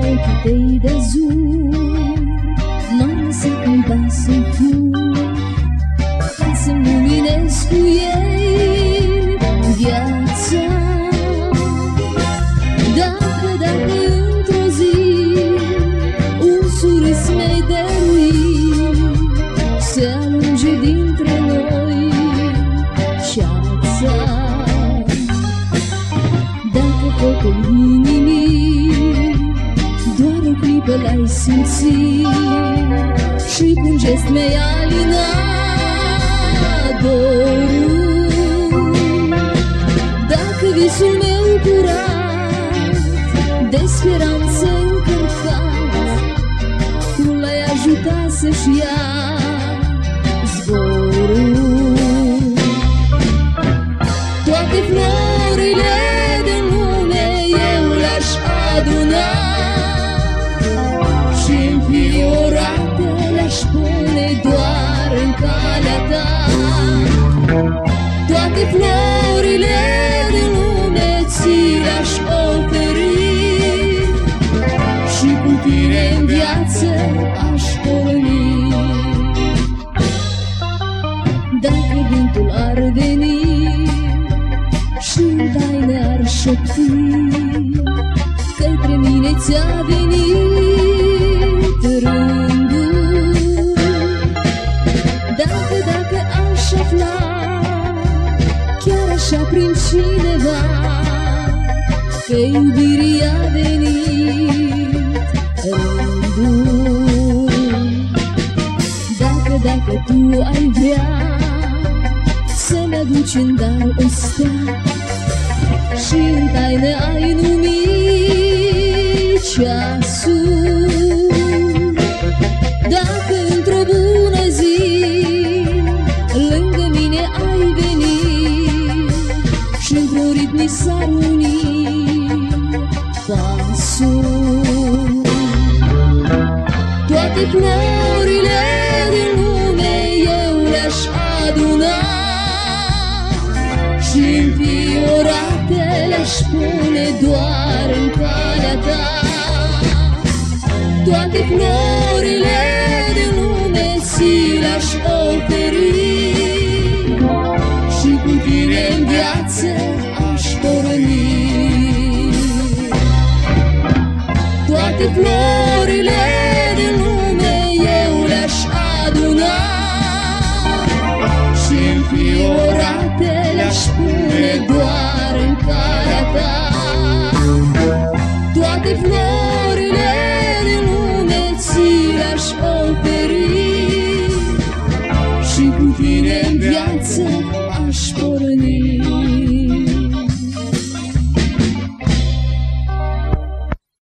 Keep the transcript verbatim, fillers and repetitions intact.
ochii tăi de zur m-ar lăsa cândva să-mi fiu, ca să-mi luminez cu ei viața. Dacă, dacă într-o zi un surâs mi-ai dăruit, se alunge dintre noi ceața. Dacă focul inimii doar o clipă l-ai simțit și cu un gest mi-ai alinat dorul, dacă visul meu curat de speranță încărcat tu l-ai ajutat să-și ia zborul. Toate florile din lume eu le-aș aduna și înfiorate le-aș pune doar în calea ta. Toate florile din lume ți le-aș oferi și cu tine în viață aș porni. Dacă vântul ar veni și în taine ar șopti, către mine ți-a venit rândul. Dacă, dacă aș afla chiar așa prin cineva că iubirii a venit rândul. Dacă, dacă tu ai vrea să-mi aduci în dar o stea și în taină ai numit ceasul, dacă într-o bună zi lângă mine ai venit și într-un ritm mi s-ar uni pasul. Toate florile din lume eu le-aș aduna și înfiorate le-aș pune doar în calea ta. Toate florile din lume ți le-aș oferi și cu tine în viață aș porni. Toate florile din lume eu le-aș aduna și înfiorate le-aș pune doar în calea ta. Toate florile din lume ți le-aș oferi și cu tine în viață aș porni.